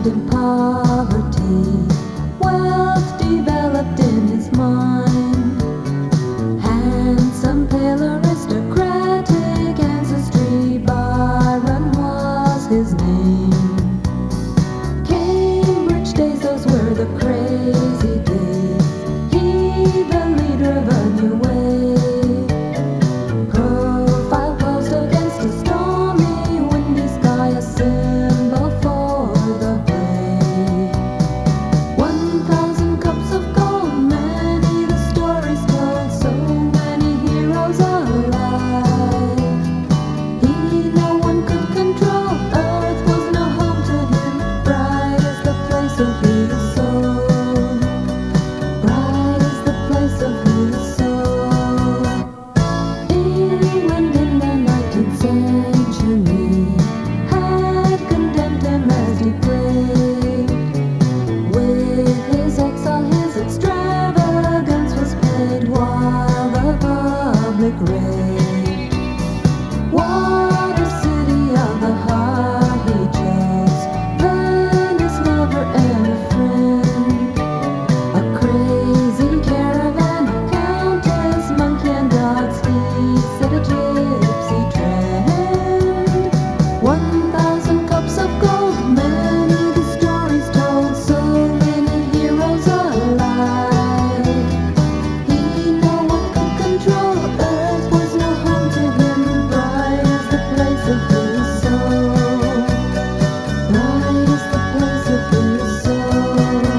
found in poverty, wealth developed in his mind. Handsome, pale, aristocratic ancestry, Byron was his name. Cambridge days, those were the crazy days. He, the leader of a new wave. Profile closed against a stormy, windy sky, a symbol for the brave. 1,000 cups of gold, many the stories told, so many heroes alive. He no one could control, earth was no home to him, bright is the place of his soul. Bright is the place of his soul. England in the 19th century had condemned him as depraved. With his exile, his extravagance was paid while the public raved. What a city of the heart he chose, Venice lover and a friend. A crazy caravan of countess, monkey and dogs, he set a gypsy trend. 1,000 cups of gold, many the stories told, so many heroes alive. He no one could control, earth was no home to him, bright is the place of his soul. Bright is the place of his soul.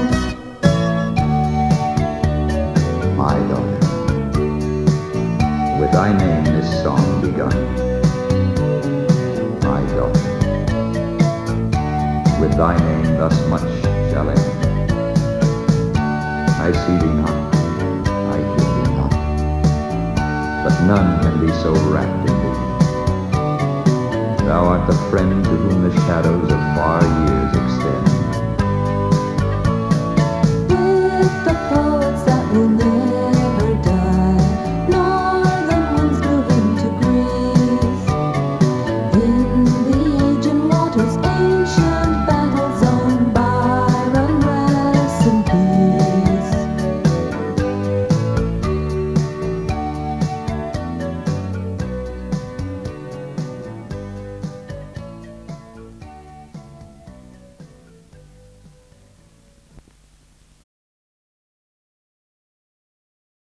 My daughter, with thy name this song begun. My daughter, with thy name thus much shall end. I see thee not, I hear thee not, but none can be so wrapped in thee. Thou art the friend to whom the shadows of far years extend. With the